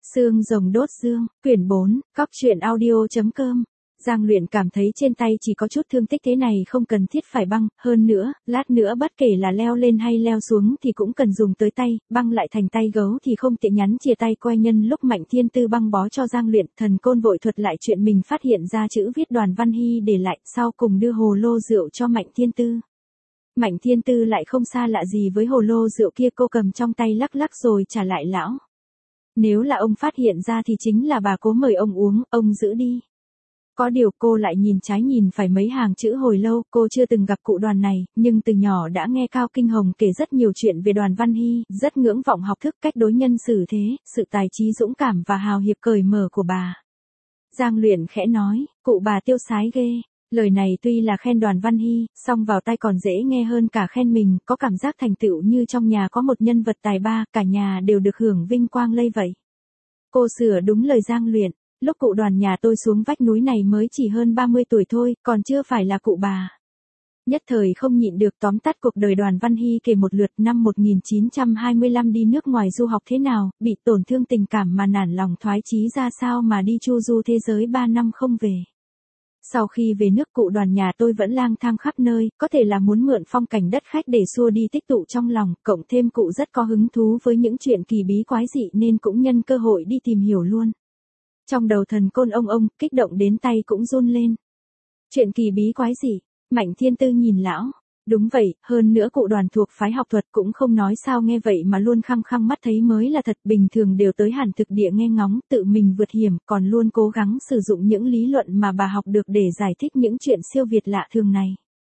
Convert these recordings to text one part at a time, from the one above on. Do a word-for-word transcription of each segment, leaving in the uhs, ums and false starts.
Xương rồng đốt dương, quyển bốn, cóc truyện audio chấm com. Giang Luyện cảm thấy trên tay chỉ có chút thương tích thế này không cần thiết phải băng, hơn nữa, lát nữa bất kể là leo lên hay leo xuống thì cũng cần dùng tới tay, băng lại thành tay gấu thì không tiện nhắn chia tay quay nhân lúc Mạnh Thiên Tư băng bó cho Giang Luyện, Thần Côn vội thuật lại chuyện mình phát hiện ra chữ viết Đoàn Văn Hy để lại, sau cùng đưa hồ lô rượu cho Mạnh Thiên Tư. Mạnh Thiên Tư lại không xa lạ gì với hồ lô rượu kia, cô cầm trong tay lắc lắc rồi trả lại lão. Nếu là ông phát hiện ra thì chính là bà cố mời ông uống, ông giữ đi. Có điều cô lại nhìn trái nhìn phải mấy hàng chữ hồi lâu, cô chưa từng gặp cụ Đoàn này, nhưng từ nhỏ đã nghe Cao Kinh Hồng kể rất nhiều chuyện về Đoàn Văn Hy, rất ngưỡng vọng học thức, cách đối nhân xử thế, sự tài trí dũng cảm và hào hiệp cởi mở của bà. Giang Luyện khẽ nói, cụ bà tiêu sái ghê. Lời này tuy là khen Đoàn Văn Hy, song vào tai còn dễ nghe hơn cả khen mình, có cảm giác thành tựu như trong nhà có một nhân vật tài ba, cả nhà đều được hưởng vinh quang lây vậy. Cô sửa đúng lời Giang Luyện, lúc cụ Đoàn nhà tôi xuống vách núi này mới chỉ hơn ba mươi tuổi thôi, còn chưa phải là cụ bà. Nhất thời không nhịn được tóm tắt cuộc đời Đoàn Văn Hy kể một lượt. Năm một nghìn chín trăm hai mươi lăm đi nước ngoài du học thế nào, bị tổn thương tình cảm mà nản lòng thoái chí ra sao mà đi chu du thế giới ba năm không về. Sau khi về nước cụ Đoàn nhà tôi vẫn lang thang khắp nơi, có thể là muốn mượn phong cảnh đất khách để xua đi tích tụ trong lòng, cộng thêm cụ rất có hứng thú với những chuyện kỳ bí quái dị nên cũng nhân cơ hội đi tìm hiểu luôn. Trong đầu Thần Côn ông ông, kích động đến tay cũng run lên. Chuyện kỳ bí quái dị, Mạnh Thiên Tư nhìn lão. Đúng vậy, hơn nữa cụ Đoàn thuộc phái học thuật cũng không nói sao nghe vậy mà luôn khăng khăng mắt thấy mới là thật, bình thường đều tới hẳn thực địa nghe ngóng, tự mình vượt hiểm, còn luôn cố gắng sử dụng những lý luận mà bà học được để giải thích những chuyện siêu việt lạ thường này.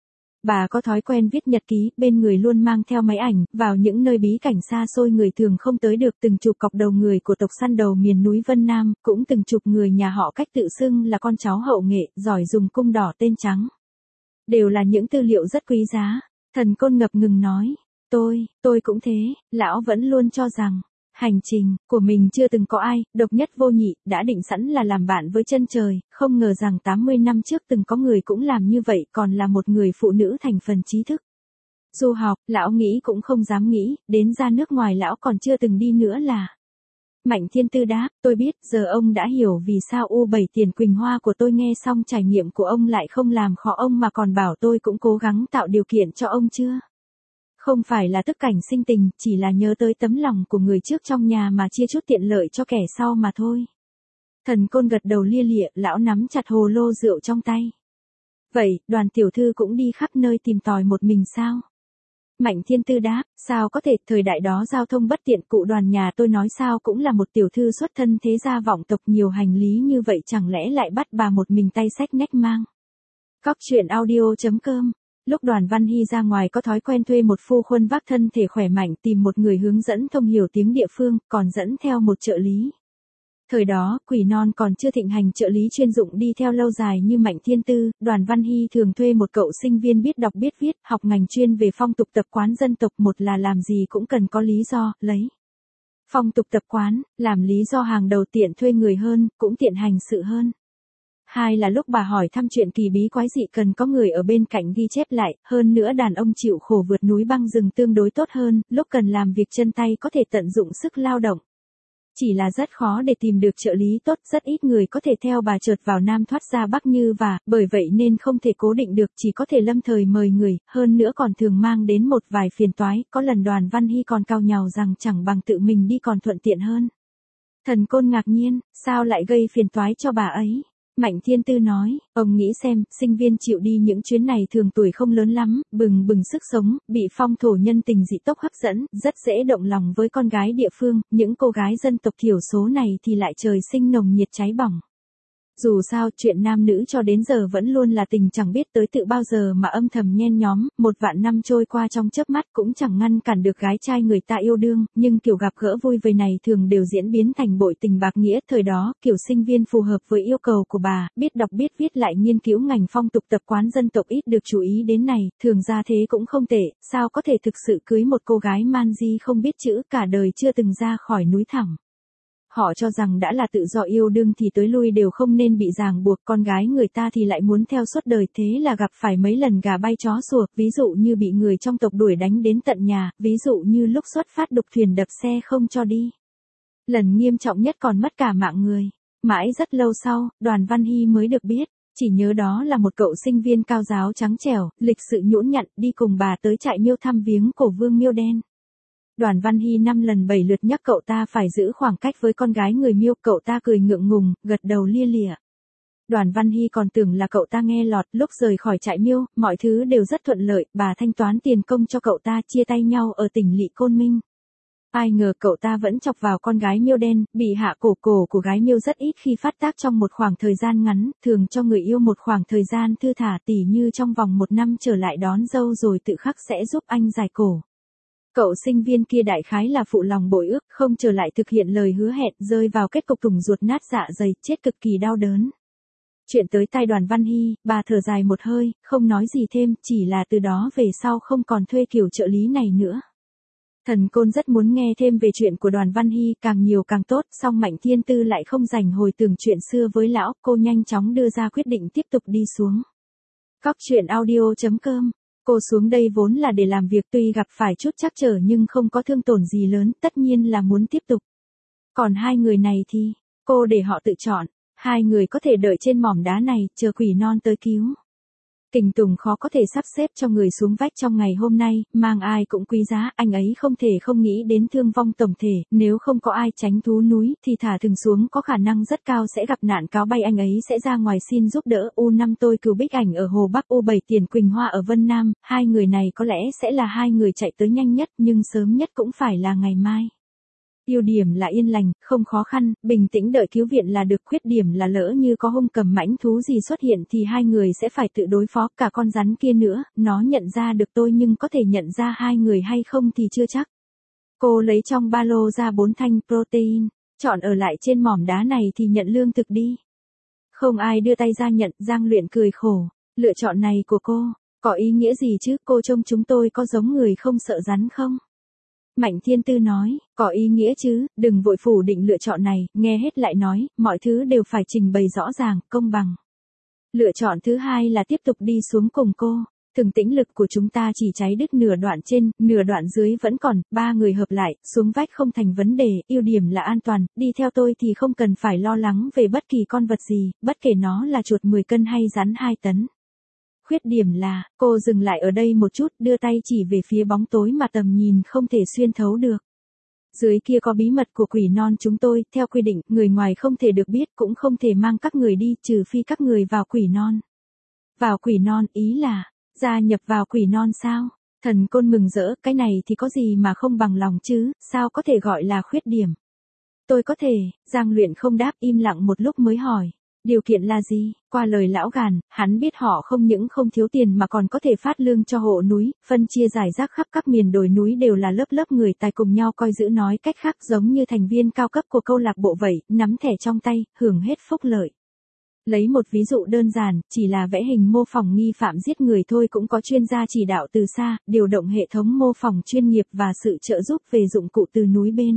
Bà có thói quen viết nhật ký, bên người luôn mang theo máy ảnh, vào những nơi bí cảnh xa xôi người thường không tới được, từng chụp cọc đầu người của tộc săn đầu miền núi Vân Nam, cũng từng chụp người nhà họ Cách tự xưng là con cháu hậu nghệ, giỏi dùng cung đỏ tên trắng. Đều là những tư liệu rất quý giá. Thần Côn ngập ngừng nói, tôi, tôi cũng thế, lão vẫn luôn cho rằng, hành trình của mình chưa từng có ai, độc nhất vô nhị, đã định sẵn là làm bạn với chân trời, không ngờ rằng tám mươi năm trước từng có người cũng làm như vậy, còn là một người phụ nữ thành phần trí thức. Du học, lão nghĩ cũng không dám nghĩ, đến ra nước ngoài lão còn chưa từng đi nữa là. Mạnh Thiên Tư đáp, tôi biết, giờ ông đã hiểu vì sao U bảy Tiền Quỳnh Hoa của tôi nghe xong trải nghiệm của ông lại không làm khó ông mà còn bảo tôi cũng cố gắng tạo điều kiện cho ông chưa? Không phải là tức cảnh sinh tình, chỉ là nhớ tới tấm lòng của người trước trong nhà mà chia chút tiện lợi cho kẻ sau mà thôi. Thần Côn gật đầu lia lịa, lão nắm chặt hồ lô rượu trong tay. Vậy, Đoàn tiểu thư cũng đi khắp nơi tìm tòi một mình sao? Mạnh Thiên Tư đáp, sao có thể, thời đại đó giao thông bất tiện, cụ Đoàn nhà tôi nói sao cũng là một tiểu thư xuất thân thế gia vọng tộc nhiều hành lý như vậy chẳng lẽ lại bắt bà một mình tay xách nách mang. Cóc truyện audio chấm com. Lúc Đoàn Văn Hy ra ngoài có thói quen thuê một phu khuân vác thân thể khỏe mạnh, tìm một người hướng dẫn thông hiểu tiếng địa phương, còn dẫn theo một trợ lý. Thời đó, Quỷ Non còn chưa thịnh hành trợ lý chuyên dụng đi theo lâu dài như Mạnh Thiên Tư, Đoàn Văn Hy thường thuê một cậu sinh viên biết đọc biết viết, học ngành chuyên về phong tục tập quán dân tộc, một là làm gì cũng cần có lý do, lấy phong tục tập quán, làm lý do hàng đầu, tiện thuê người hơn, cũng tiện hành sự hơn. Hai là lúc bà hỏi thăm chuyện kỳ bí quái dị cần có người ở bên cạnh ghi chép lại, hơn nữa đàn ông chịu khổ vượt núi băng rừng tương đối tốt hơn, lúc cần làm việc chân tay có thể tận dụng sức lao động. Chỉ là rất khó để tìm được trợ lý tốt, rất ít người có thể theo bà trượt vào Nam thoát ra Bắc như và, bởi vậy nên không thể cố định được, chỉ có thể lâm thời mời người, hơn nữa còn thường mang đến một vài phiền toái, có lần Đoàn Văn Hy còn cau nhàu rằng chẳng bằng tự mình đi còn thuận tiện hơn. Thần Côn ngạc nhiên, sao lại gây phiền toái cho bà ấy? Mạnh Thiên Tư nói, ông nghĩ xem, sinh viên chịu đi những chuyến này thường tuổi không lớn lắm, bừng bừng sức sống, bị phong thổ nhân tình dị tốc hấp dẫn, rất dễ động lòng với con gái địa phương, những cô gái dân tộc thiểu số này thì lại trời sinh nồng nhiệt cháy bỏng. Dù sao, chuyện nam nữ cho đến giờ vẫn luôn là tình chẳng biết tới tự bao giờ mà âm thầm nhen nhóm, một vạn năm trôi qua trong chớp mắt cũng chẳng ngăn cản được gái trai người ta yêu đương, nhưng kiểu gặp gỡ vui vầy này thường đều diễn biến thành bội tình bạc nghĩa. Thời đó, kiểu sinh viên phù hợp với yêu cầu của bà, biết đọc biết viết lại nghiên cứu ngành phong tục tập quán dân tộc ít được chú ý đến này, thường ra thế cũng không tệ, sao có thể thực sự cưới một cô gái man di không biết chữ, cả đời chưa từng ra khỏi núi thẳm. Họ cho rằng đã là tự do yêu đương thì tới lui đều không nên bị ràng buộc, con gái người ta thì lại muốn theo suốt đời, thế là gặp phải mấy lần gà bay chó sủa, ví dụ như bị người trong tộc đuổi đánh đến tận nhà, ví dụ như lúc xuất phát đục thuyền đập xe không cho đi. Lần nghiêm trọng nhất còn mất cả mạng người. Mãi rất lâu sau, Đoàn Văn Hy mới được biết, chỉ nhớ đó là một cậu sinh viên cao giáo trắng trẻo, lịch sự nhũn nhặn đi cùng bà tới trại Miêu thăm viếng cổ vương Miêu đen. Đoàn Văn Hy năm lần bảy lượt nhắc cậu ta phải giữ khoảng cách với con gái người Miêu, cậu ta cười ngượng ngùng, gật đầu lia lịa. Đoàn Văn Hy còn tưởng là cậu ta nghe lọt, lúc rời khỏi trại Miêu, mọi thứ đều rất thuận lợi, bà thanh toán tiền công cho cậu ta, chia tay nhau ở tỉnh lỵ Côn Minh. Ai ngờ cậu ta vẫn chọc vào con gái Miêu đen, bị hạ cổ cổ của gái Miêu rất ít khi phát tác trong một khoảng thời gian ngắn, thường cho người yêu một khoảng thời gian thư thả, tỉ như trong vòng một năm trở lại đón dâu rồi tự khắc sẽ giúp anh giải cổ. Cậu sinh viên kia đại khái là phụ lòng bội ước, không trở lại thực hiện lời hứa hẹn, rơi vào kết cục thủng ruột nát dạ dày, chết cực kỳ đau đớn. Chuyện tới tai Đoàn Văn Hy, bà thở dài một hơi, không nói gì thêm, chỉ là từ đó về sau không còn thuê kiểu trợ lý này nữa. Thần Côn rất muốn nghe thêm về chuyện của Đoàn Văn Hy, càng nhiều càng tốt, song Mạnh Thiên Tư lại không dành hồi tưởng chuyện xưa với lão, cô nhanh chóng đưa ra quyết định tiếp tục đi xuống. Cóc truyện audio chấm com. Cô xuống đây vốn là để làm việc, tuy gặp phải chút trắc trở nhưng không có thương tổn gì lớn, tất nhiên là muốn tiếp tục. Còn hai người này thì, cô để họ tự chọn, hai người có thể đợi trên mỏm đá này, chờ quỷ non tới cứu. Kình Tùng khó có thể sắp xếp cho người xuống vách trong ngày hôm nay, mang ai cũng quý giá, anh ấy không thể không nghĩ đến thương vong tổng thể, nếu không có ai tránh thú núi thì thả thừng xuống có khả năng rất cao sẽ gặp nạn cáo bay, anh ấy sẽ ra ngoài xin giúp đỡ. U năm tôi Cừu Bích Ảnh ở Hồ Bắc, U bảy Tiền Quỳnh Hoa ở Vân Nam, hai người này có lẽ sẽ là hai người chạy tới nhanh nhất, nhưng sớm nhất cũng phải là ngày mai. Ưu điểm là yên lành, không khó khăn, bình tĩnh đợi cứu viện là được, khuyết điểm là lỡ như có hung cầm mãnh thú gì xuất hiện thì hai người sẽ phải tự đối phó, cả con rắn kia nữa, nó nhận ra được tôi nhưng có thể nhận ra hai người hay không thì chưa chắc. Cô lấy trong ba lô ra bốn thanh protein, chọn ở lại trên mỏm đá này thì nhận lương thực đi. Không ai đưa tay ra nhận, Giang Luyện cười khổ, lựa chọn này của cô, có ý nghĩa gì chứ, cô trông chúng tôi có giống người không sợ rắn không? Mạnh Thiên Tư nói, có ý nghĩa chứ, đừng vội phủ định lựa chọn này, nghe hết lại nói, mọi thứ đều phải trình bày rõ ràng, công bằng. Lựa chọn thứ hai là tiếp tục đi xuống cùng cô, thường tĩnh lực của chúng ta chỉ cháy đứt nửa đoạn trên, nửa đoạn dưới vẫn còn, ba người hợp lại, xuống vách không thành vấn đề, ưu điểm là an toàn, đi theo tôi thì không cần phải lo lắng về bất kỳ con vật gì, bất kể nó là chuột mười cân hay rắn hai tấn. Khuyết điểm là, cô dừng lại ở đây một chút, đưa tay chỉ về phía bóng tối mà tầm nhìn không thể xuyên thấu được. Dưới kia có bí mật của quỷ non chúng tôi, theo quy định, người ngoài không thể được biết, cũng không thể mang các người đi, trừ phi các người vào quỷ non. Vào quỷ non, ý là, gia nhập vào quỷ non sao? Thần Côn mừng rỡ, cái này thì có gì mà không bằng lòng chứ, sao có thể gọi là khuyết điểm? Tôi có thể, Giang Luyện không đáp, im lặng một lúc mới hỏi. Điều kiện là gì? Qua lời lão Gàn, hắn biết họ không những không thiếu tiền mà còn có thể phát lương cho hộ núi, phân chia giải rác khắp các miền đồi núi đều là lớp lớp người tài cùng nhau coi giữ, nói cách khác giống như thành viên cao cấp của câu lạc bộ vậy, nắm thẻ trong tay, hưởng hết phúc lợi. Lấy một ví dụ đơn giản, chỉ là vẽ hình mô phỏng nghi phạm giết người thôi cũng có chuyên gia chỉ đạo từ xa, điều động hệ thống mô phỏng chuyên nghiệp và sự trợ giúp về dụng cụ từ núi bên.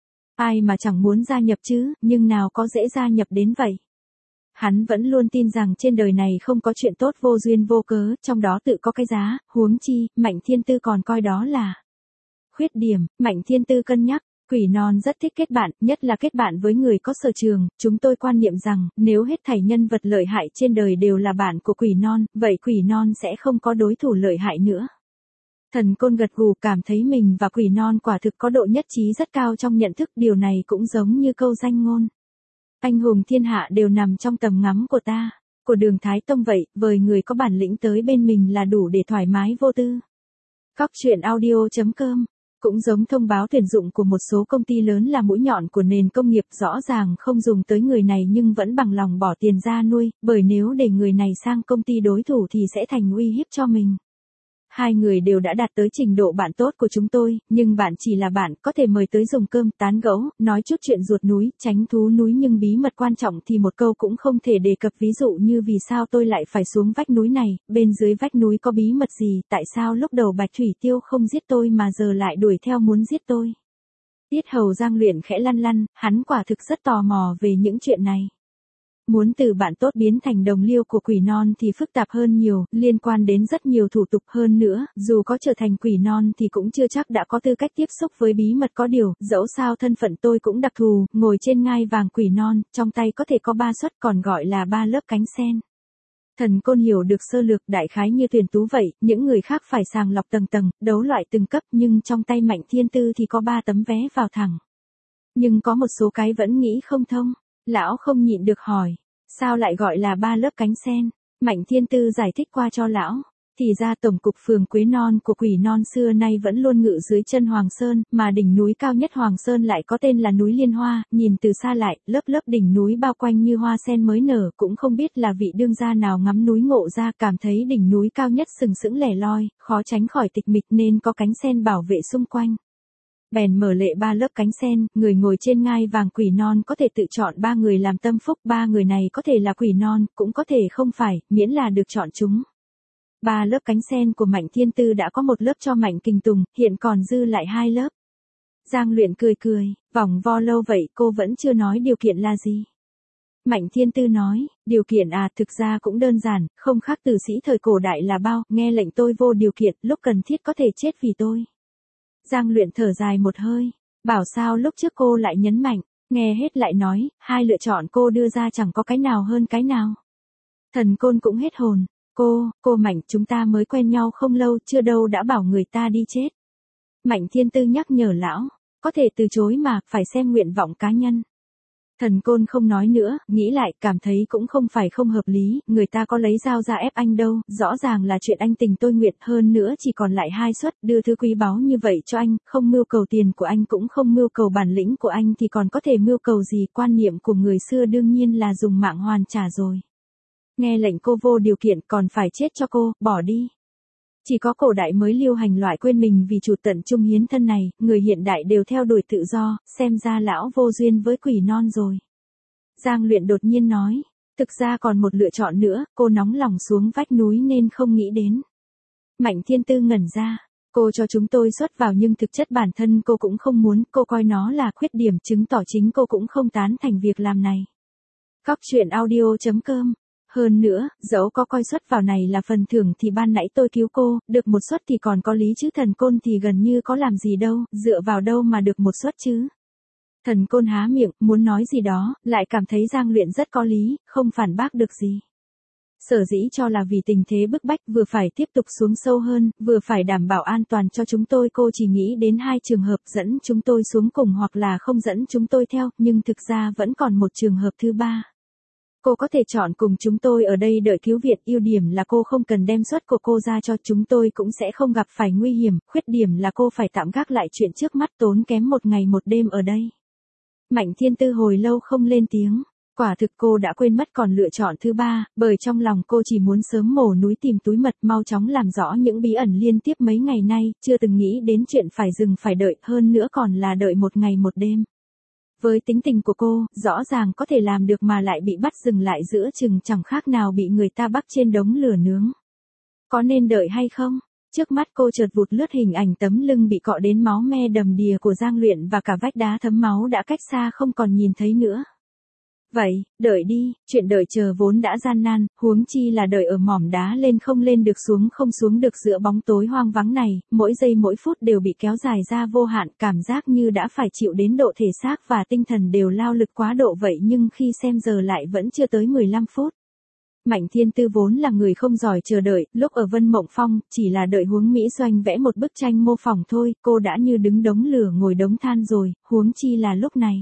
Ai mà chẳng muốn gia nhập chứ, nhưng nào có dễ gia nhập đến vậy. Hắn vẫn luôn tin rằng trên đời này không có chuyện tốt vô duyên vô cớ, trong đó tự có cái giá, huống chi, Mạnh Thiên Tư còn coi đó là khuyết điểm. Mạnh Thiên Tư cân nhắc, quỷ non rất thích kết bạn, nhất là kết bạn với người có sở trường, chúng tôi quan niệm rằng, nếu hết thảy nhân vật lợi hại trên đời đều là bạn của quỷ non, vậy quỷ non sẽ không có đối thủ lợi hại nữa. Thần Côn gật gù, cảm thấy mình và quỷ non quả thực có độ nhất trí rất cao trong nhận thức, điều này cũng giống như câu danh ngôn. Anh hùng thiên hạ đều nằm trong tầm ngắm của ta, của Đường Thái Tông vậy, với người có bản lĩnh tới bên mình là đủ để thoải mái vô tư. Cóc truyện audio chấm com. Cũng giống thông báo tuyển dụng của một số công ty lớn là mũi nhọn của nền công nghiệp, rõ ràng không dùng tới người này nhưng vẫn bằng lòng bỏ tiền ra nuôi, bởi nếu để người này sang công ty đối thủ thì sẽ thành uy hiếp cho mình. Hai người đều đã đạt tới trình độ bạn tốt của chúng tôi, nhưng bạn chỉ là bạn, có thể mời tới dùng cơm, tán gẫu, nói chút chuyện ruột núi, tránh thú núi, nhưng bí mật quan trọng thì một câu cũng không thể đề cập, ví dụ như vì sao tôi lại phải xuống vách núi này, bên dưới vách núi có bí mật gì, tại sao lúc đầu Bạch Thủy Tiêu không giết tôi mà giờ lại đuổi theo muốn giết tôi. Tiết hầu Giang Luyện khẽ lăn lăn, hắn quả thực rất tò mò về những chuyện này. Muốn từ bạn tốt biến thành đồng liêu của quỷ non thì phức tạp hơn nhiều, liên quan đến rất nhiều thủ tục hơn nữa, dù có trở thành quỷ non thì cũng chưa chắc đã có tư cách tiếp xúc với bí mật có điều, dẫu sao thân phận tôi cũng đặc thù, ngồi trên ngai vàng quỷ non, trong tay có thể có ba suất còn gọi là ba lớp cánh sen. Thần Côn hiểu được sơ lược đại khái như tuyển tú vậy, những người khác phải sàng lọc tầng tầng, đấu loại từng cấp nhưng trong tay Mạnh Thiên Tư thì có ba tấm vé vào thẳng. Nhưng có một số cái vẫn nghĩ không thông. Lão không nhịn được hỏi, sao lại gọi là ba lớp cánh sen? Mạnh Thiên Tư giải thích qua cho lão, thì ra tổng cục phường Quế Non của quỷ non xưa nay vẫn luôn ngự dưới chân Hoàng Sơn, mà đỉnh núi cao nhất Hoàng Sơn lại có tên là núi Liên Hoa, nhìn từ xa lại, lớp lớp đỉnh núi bao quanh như hoa sen mới nở, cũng không biết là vị đương gia nào ngắm núi ngộ ra cảm thấy đỉnh núi cao nhất sừng sững lẻ loi, khó tránh khỏi tịch mịch nên có cánh sen bảo vệ xung quanh. Bèn mở lệ ba lớp cánh sen, người ngồi trên ngai vàng quỷ non có thể tự chọn ba người làm tâm phúc, ba người này có thể là quỷ non, cũng có thể không phải, miễn là được chọn chúng. Ba lớp cánh sen của Mạnh Thiên Tư đã có một lớp cho Mạnh Kình Tùng, hiện còn dư lại hai lớp. Giang Luyện cười cười, vòng vo lâu vậy cô vẫn chưa nói điều kiện là gì. Mạnh Thiên Tư nói, điều kiện à thực ra cũng đơn giản, không khác tử sĩ thời cổ đại là bao, nghe lệnh tôi vô điều kiện, lúc cần thiết có thể chết vì tôi. Giang Luyện thở dài một hơi, bảo sao lúc trước cô lại nhấn mạnh, nghe hết lại nói, hai lựa chọn cô đưa ra chẳng có cái nào hơn cái nào. Thần Côn cũng hết hồn, cô, cô Mạnh chúng ta mới quen nhau không lâu chưa đâu đã bảo người ta đi chết. Mạnh Thiên Tư nhắc nhở lão, có thể từ chối mà, phải xem nguyện vọng cá nhân. Thần Côn không nói nữa, nghĩ lại, cảm thấy cũng không phải không hợp lý, người ta có lấy dao ra ép anh đâu, rõ ràng là chuyện anh tình tôi nguyện, hơn nữa chỉ còn lại hai suất, đưa thứ quý báu như vậy cho anh, không mưu cầu tiền của anh cũng không mưu cầu bản lĩnh của anh thì còn có thể mưu cầu gì, quan niệm của người xưa đương nhiên là dùng mạng hoàn trả rồi. Nghe lệnh cô vô điều kiện còn phải chết cho cô, bỏ đi. Chỉ có cổ đại mới lưu hành loại quên mình vì chủ tận trung hiến thân này, người hiện đại đều theo đuổi tự do, xem ra lão vô duyên với quỷ non rồi. Giang Luyện đột nhiên nói, thực ra còn một lựa chọn nữa, cô nóng lòng xuống vách núi nên không nghĩ đến. Mạnh Thiên Tư ngẩn ra, cô cho chúng tôi xuất vào nhưng thực chất bản thân cô cũng không muốn, cô coi nó là khuyết điểm chứng tỏ chính cô cũng không tán thành việc làm này. Cóc truyện audio chấm com. Hơn nữa, dẫu có coi suất vào này là phần thưởng thì ban nãy tôi cứu cô, được một suất thì còn có lý chứ Thần Côn thì gần như có làm gì đâu, dựa vào đâu mà được một suất chứ. Thần Côn há miệng, muốn nói gì đó, lại cảm thấy Giang Luyện rất có lý, không phản bác được gì. Sở dĩ cho là vì tình thế bức bách vừa phải tiếp tục xuống sâu hơn, vừa phải đảm bảo an toàn cho chúng tôi, cô chỉ nghĩ đến hai trường hợp dẫn chúng tôi xuống cùng hoặc là không dẫn chúng tôi theo, nhưng thực ra vẫn còn một trường hợp thứ ba. Cô có thể chọn cùng chúng tôi ở đây đợi cứu viện, ưu điểm là cô không cần đem suất của cô ra cho chúng tôi cũng sẽ không gặp phải nguy hiểm, khuyết điểm là cô phải tạm gác lại chuyện trước mắt tốn kém một ngày một đêm ở đây. Mạnh Thiên Tư hồi lâu không lên tiếng, quả thực cô đã quên mất còn lựa chọn thứ ba, bởi trong lòng cô chỉ muốn sớm mổ núi tìm túi mật mau chóng làm rõ những bí ẩn liên tiếp mấy ngày nay, chưa từng nghĩ đến chuyện phải dừng phải đợi, hơn nữa còn là đợi một ngày một đêm. Với tính tình của cô, rõ ràng có thể làm được mà lại bị bắt dừng lại giữa chừng chẳng khác nào bị người ta bắt trên đống lửa nướng. Có nên đợi hay không? Trước mắt cô chợt vụt lướt hình ảnh tấm lưng bị cọ đến máu me đầm đìa của Giang Luyện và cả vách đá thấm máu đã cách xa không còn nhìn thấy nữa. Vậy, đợi đi, chuyện đợi chờ vốn đã gian nan, huống chi là đợi ở mỏm đá lên không lên được xuống không xuống được giữa bóng tối hoang vắng này, mỗi giây mỗi phút đều bị kéo dài ra vô hạn, cảm giác như đã phải chịu đến độ thể xác và tinh thần đều lao lực quá độ vậy nhưng khi xem giờ lại vẫn chưa tới mười lăm phút. Mạnh Thiên Tư vốn là người không giỏi chờ đợi, lúc ở Vân Mộng Phong, chỉ là đợi Huống Mỹ Doanh vẽ một bức tranh mô phỏng thôi, cô đã như đứng đống lửa ngồi đống than rồi, huống chi là lúc này.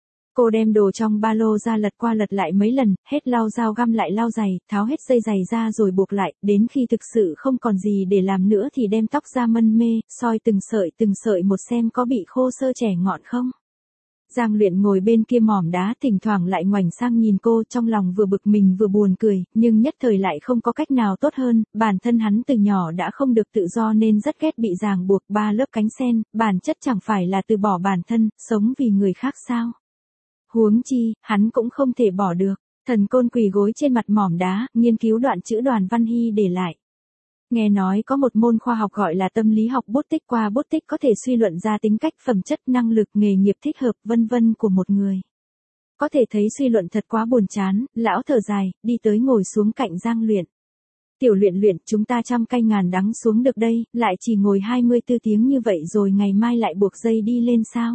Cô đem đồ trong ba lô ra lật qua lật lại mấy lần, hết lau dao găm lại lau giày, tháo hết dây giày ra rồi buộc lại, đến khi thực sự không còn gì để làm nữa thì đem tóc ra mân mê, soi từng sợi từng sợi một xem có bị khô sơ trẻ ngọn không. Giang Luyện ngồi bên kia mỏm đá thỉnh thoảng lại ngoảnh sang nhìn cô, trong lòng vừa bực mình vừa buồn cười, nhưng nhất thời lại không có cách nào tốt hơn, bản thân hắn từ nhỏ đã không được tự do nên rất ghét bị ràng buộc, ba lớp cánh sen, bản chất chẳng phải là từ bỏ bản thân, sống vì người khác sao. Huống chi, hắn cũng không thể bỏ được. Thần Côn quỳ gối trên mặt mỏm đá, nghiên cứu đoạn chữ Đoàn Văn Hy để lại. Nghe nói có một môn khoa học gọi là tâm lý học bút tích, qua bút tích có thể suy luận ra tính cách, phẩm chất, năng lực, nghề nghiệp thích hợp vân vân của một người. Có thể thấy suy luận thật quá buồn chán, lão thở dài, đi tới ngồi xuống cạnh Giang Luyện. Tiểu Luyện Luyện, chúng ta trăm cay ngàn đắng xuống được đây, lại chỉ ngồi hai mươi tư tiếng như vậy rồi ngày mai lại buộc dây đi lên sao?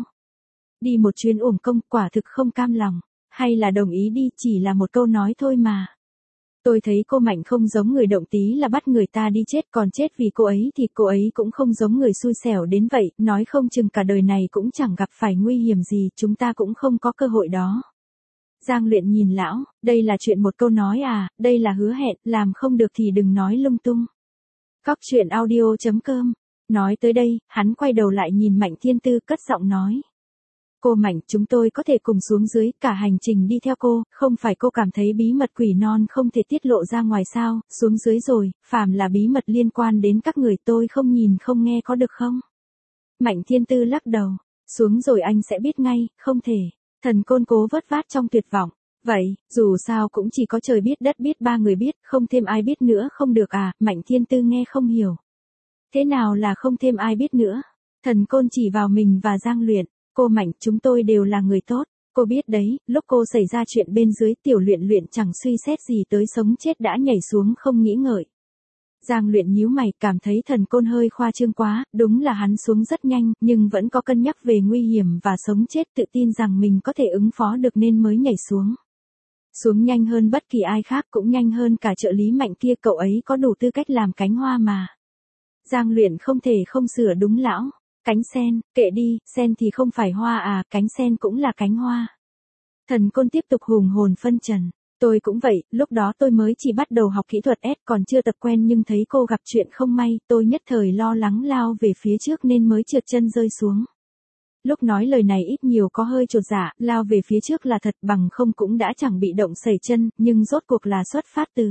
Đi một chuyến uổng công, quả thực không cam lòng, hay là đồng ý đi, chỉ là một câu nói thôi mà. Tôi thấy cô Mạnh không giống người động tí là bắt người ta đi chết, còn chết vì cô ấy thì cô ấy cũng không giống người xui xẻo đến vậy, nói không chừng cả đời này cũng chẳng gặp phải nguy hiểm gì, chúng ta cũng không có cơ hội đó. Giang Luyện nhìn lão, đây là chuyện một câu nói à, đây là hứa hẹn, làm không được thì đừng nói lung tung. Cóc truyện audio chấm com. Nói tới đây, hắn quay đầu lại nhìn Mạnh Thiên Tư cất giọng nói. Cô Mạnh, chúng tôi có thể cùng xuống dưới, cả hành trình đi theo cô, không phải cô cảm thấy bí mật quỷ non không thể tiết lộ ra ngoài sao, xuống dưới rồi, phàm là bí mật liên quan đến các người tôi không nhìn không nghe có được không? Mạnh Thiên Tư lắc đầu, xuống rồi anh sẽ biết ngay, không thể. Thần Côn cố vớt vát trong tuyệt vọng. Vậy, dù sao cũng chỉ có trời biết đất biết ba người biết, không thêm ai biết nữa không được à, Mạnh Thiên Tư nghe không hiểu. Thế nào là không thêm ai biết nữa? Thần Côn chỉ vào mình và Giang Luyện, cô Mạnh, chúng tôi đều là người tốt, cô biết đấy, lúc cô xảy ra chuyện bên dưới Tiểu Luyện Luyện chẳng suy xét gì tới sống chết đã nhảy xuống không nghĩ ngợi. Giang Luyện nhíu mày, cảm thấy Thần Côn hơi khoa trương quá, đúng là hắn xuống rất nhanh, nhưng vẫn có cân nhắc về nguy hiểm và sống chết, tự tin rằng mình có thể ứng phó được nên mới nhảy xuống. Xuống nhanh hơn bất kỳ ai khác, cũng nhanh hơn cả trợ lý Mạnh kia, cậu ấy có đủ tư cách làm cánh hoa mà. Giang Luyện không thể không sửa đúng lão, cánh sen, kệ đi, sen thì không phải hoa à, cánh sen cũng là cánh hoa. Thần Côn tiếp tục hùng hồn phân trần. Tôi cũng vậy, lúc đó tôi mới chỉ bắt đầu học kỹ thuật S còn chưa tập quen nhưng thấy cô gặp chuyện không may, tôi nhất thời lo lắng lao về phía trước nên mới trượt chân rơi xuống. Lúc nói lời này ít nhiều có hơi chột dạ, lao về phía trước là thật, bằng không cũng đã chẳng bị động sẩy chân, nhưng rốt cuộc là xuất phát từ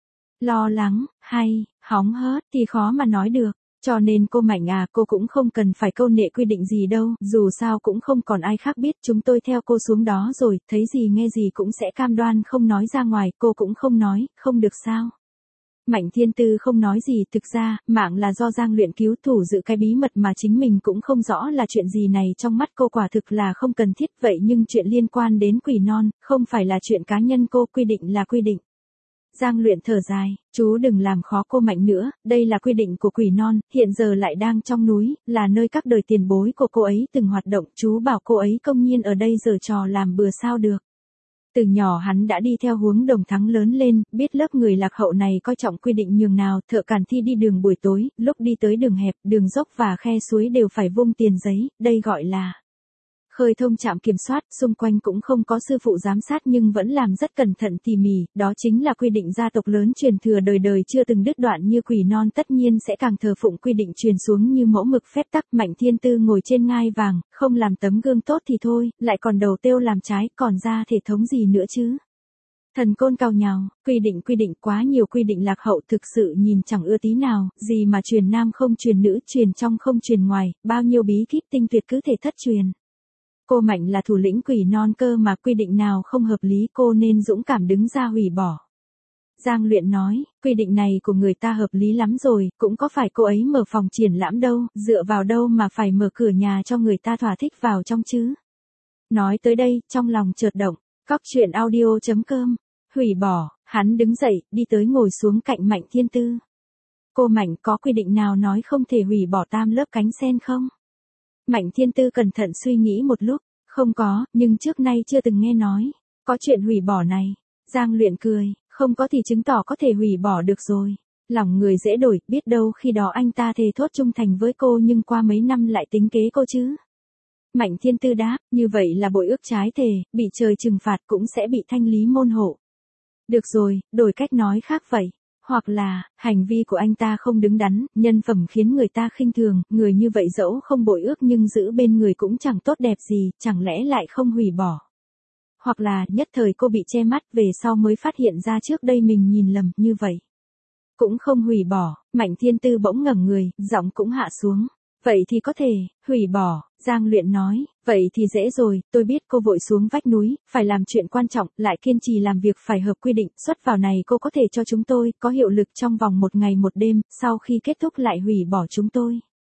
lo lắng, hay, hóng hớt thì khó mà nói được. Cho nên cô Mạnh à, cô cũng không cần phải câu nệ quy định gì đâu, dù sao cũng không còn ai khác biết, chúng tôi theo cô xuống đó rồi, thấy gì nghe gì cũng sẽ cam đoan không nói ra ngoài, cô cũng không nói, không được sao. Mạnh Thiên Tư không nói gì, thực ra, mạng là do Giang Luyện cứu thủ giữ cái bí mật mà chính mình cũng không rõ là chuyện gì này, trong mắt cô quả thực là không cần thiết, vậy nhưng chuyện liên quan đến quỷ non, không phải là chuyện cá nhân cô, quy định là quy định. Giang Luyện thở dài, chú đừng làm khó cô Mạnh nữa, đây là quy định của quỷ non, hiện giờ lại đang trong núi, là nơi các đời tiền bối của cô ấy từng hoạt động, chú bảo cô ấy công nhiên ở đây giở trò làm bừa sao được. Từ nhỏ hắn đã đi theo hướng Đồng Thắng lớn lên, biết lớp người lạc hậu này coi trọng quy định nhường nào, Thợ Càn Thi đi đường buổi tối, lúc đi tới đường hẹp, đường dốc và khe suối đều phải vung tiền giấy, đây gọi là khơi thông trạm kiểm soát, xung quanh cũng không có sư phụ giám sát nhưng vẫn làm rất cẩn thận tỉ mỉ, đó chính là quy định gia tộc lớn truyền thừa đời đời chưa từng đứt đoạn như quỷ non, tất nhiên sẽ càng thờ phụng quy định truyền xuống như mẫu mực phép tắc. Mạnh Thiên Tư ngồi trên ngai vàng, không làm tấm gương tốt thì thôi, lại còn đầu tiêu làm trái, còn ra thể thống gì nữa chứ. Thần Côn cào nhào, quy định quy định quá nhiều, quy định lạc hậu thực sự nhìn chẳng ưa tí nào, gì mà truyền nam không truyền nữ, truyền trong không truyền ngoài, bao nhiêu bí kíp tinh tuyệt cứ thể thất truyền. Cô Mạnh là thủ lĩnh quỷ non cơ mà, quy định nào không hợp lý cô nên dũng cảm đứng ra hủy bỏ. Giang Luyện nói, quy định này của người ta hợp lý lắm rồi, cũng có phải cô ấy mở phòng triển lãm đâu, dựa vào đâu mà phải mở cửa nhà cho người ta thỏa thích vào trong chứ. Nói tới đây, trong lòng chợt động, cóc truyện audio chấm com, hủy bỏ, hắn đứng dậy, đi tới ngồi xuống cạnh Mạnh Thiên Tư. Cô Mạnh, có quy định nào nói không thể hủy bỏ tam lớp cánh sen không? Mạnh Thiên Tư cẩn thận suy nghĩ một lúc, không có, nhưng trước nay chưa từng nghe nói, có chuyện hủy bỏ này. Giang Luyện cười, không có thì chứng tỏ có thể hủy bỏ được rồi. Lòng người dễ đổi, biết đâu khi đó anh ta thề thốt trung thành với cô nhưng qua mấy năm lại tính kế cô chứ. Mạnh Thiên Tư đáp, như vậy là bội ước trái thề, bị trời trừng phạt cũng sẽ bị thanh lý môn hộ. Được rồi, đổi cách nói khác vậy. Hoặc là, hành vi của anh ta không đứng đắn, nhân phẩm khiến người ta khinh thường, người như vậy dẫu không bội ước nhưng giữ bên người cũng chẳng tốt đẹp gì, chẳng lẽ lại không hủy bỏ. Hoặc là, nhất thời cô bị che mắt, về sau mới phát hiện ra trước đây mình nhìn lầm, như vậy cũng không hủy bỏ. Mạnh Thiên Tư bỗng ngẩng người, giọng cũng hạ xuống. Vậy thì có thể, hủy bỏ, Giang Luyện nói, vậy thì dễ rồi, tôi biết cô vội xuống vách núi, phải làm chuyện quan trọng, lại kiên trì làm việc phải hợp quy định, xuất vào này cô có thể cho chúng tôi, có hiệu lực trong vòng một ngày một đêm, sau khi kết thúc lại hủy bỏ chúng tôi.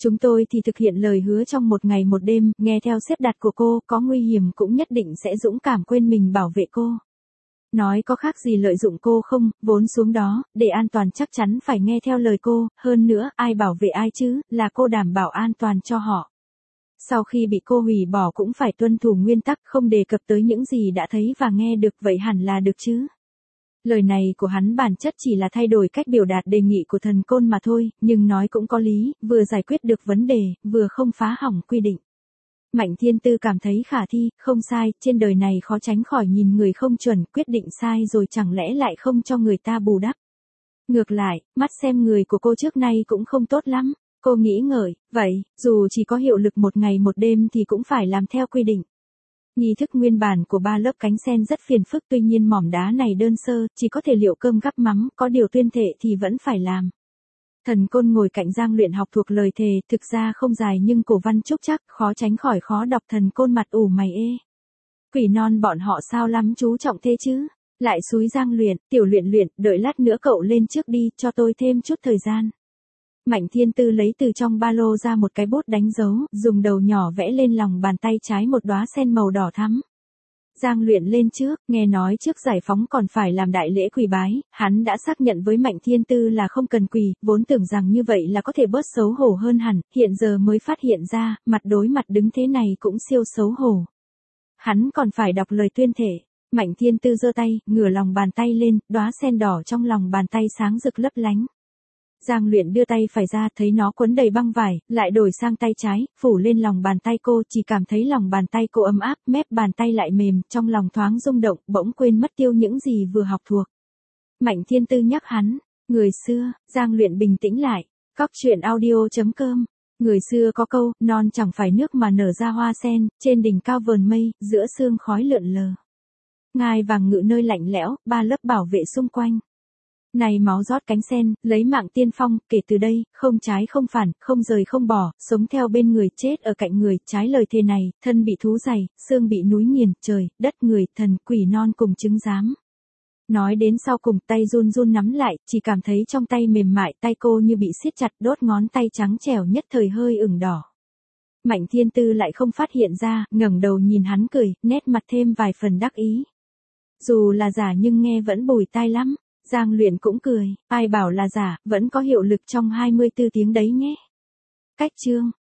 Chúng tôi thì thực hiện lời hứa trong một ngày một đêm, nghe theo xếp đặt của cô, có nguy hiểm cũng nhất định sẽ dũng cảm quên mình bảo vệ cô. Nói có khác gì lợi dụng cô không, vốn xuống đó, để an toàn chắc chắn phải nghe theo lời cô, hơn nữa, ai bảo vệ ai chứ, là cô đảm bảo an toàn cho họ. Sau khi bị cô hủy bỏ cũng phải tuân thủ nguyên tắc không đề cập tới những gì đã thấy và nghe được, vậy hẳn là được chứ. Lời này của hắn bản chất chỉ là thay đổi cách biểu đạt đề nghị của thần côn mà thôi, nhưng nói cũng có lý, vừa giải quyết được vấn đề, vừa không phá hỏng quy định. Mạnh Thiên Tư cảm thấy khả thi, không sai, trên đời này khó tránh khỏi nhìn người không chuẩn, quyết định sai rồi chẳng lẽ lại không cho người ta bù đắp. Ngược lại, mắt xem người của cô trước nay cũng không tốt lắm. Cô nghĩ ngợi, vậy, dù chỉ có hiệu lực một ngày một đêm thì cũng phải làm theo quy định. Nghi thức nguyên bản của ba lớp cánh sen rất phiền phức, tuy nhiên mỏm đá này đơn sơ, chỉ có thể liệu cơm gắp mắm, có điều tuyên thệ thì vẫn phải làm. Thần côn ngồi cạnh Giang Luyện học thuộc lời thề, thực ra không dài nhưng cổ văn trúc chắc, khó tránh khỏi khó đọc. Thần côn mặt ủ mày ê. Quỷ non bọn họ sao lắm chú trọng thế chứ? Lại xúi Giang Luyện, tiểu Luyện Luyện, đợi lát nữa cậu lên trước đi, cho tôi thêm chút thời gian. Mạnh Thiên Tư lấy từ trong ba lô ra một cái bút đánh dấu, dùng đầu nhỏ vẽ lên lòng bàn tay trái một đóa sen màu đỏ thắm. Giang Luyện lên trước, nghe nói trước giải phóng còn phải làm đại lễ quỳ bái, hắn đã xác nhận với Mạnh Thiên Tư là không cần quỳ, vốn tưởng rằng như vậy là có thể bớt xấu hổ hơn hẳn, hiện giờ mới phát hiện ra, mặt đối mặt đứng thế này cũng siêu xấu hổ. Hắn còn phải đọc lời tuyên thệ. Mạnh Thiên Tư giơ tay, ngửa lòng bàn tay lên, đóa sen đỏ trong lòng bàn tay sáng rực lấp lánh. Giang Luyện đưa tay phải ra, thấy nó quấn đầy băng vải, lại đổi sang tay trái, phủ lên lòng bàn tay cô, chỉ cảm thấy lòng bàn tay cô ấm áp, mép bàn tay lại mềm, trong lòng thoáng rung động, bỗng quên mất tiêu những gì vừa học thuộc. Mạnh Thiên Tư nhắc hắn, người xưa, Giang Luyện bình tĩnh lại, cóc truyện audio chấm com. Người xưa có câu, non chẳng phải nước mà nở ra hoa sen, trên đỉnh cao vờn mây, giữa sương khói lượn lờ. Ngai vàng ngự nơi lạnh lẽo, ba lớp bảo vệ xung quanh. Này máu rót cánh sen, lấy mạng tiên phong, kể từ đây, không trái không phản, không rời không bỏ, sống theo bên người, chết ở cạnh người, trái lời thề này, thân bị thú dày, xương bị núi nghiền, trời, đất người, thần, quỷ non cùng chứng giám. Nói đến sau cùng, tay run run nắm lại, chỉ cảm thấy trong tay mềm mại, tay cô như bị siết chặt, đốt ngón tay trắng trẻo nhất thời hơi ửng đỏ. Mạnh Thiên Tư lại không phát hiện ra, ngẩng đầu nhìn hắn cười, nét mặt thêm vài phần đắc ý. Dù là giả nhưng nghe vẫn bùi tai lắm. Giang Luyện cũng cười, ai bảo là giả, vẫn có hiệu lực trong hai mươi tư tiếng đấy nhé. Cách chương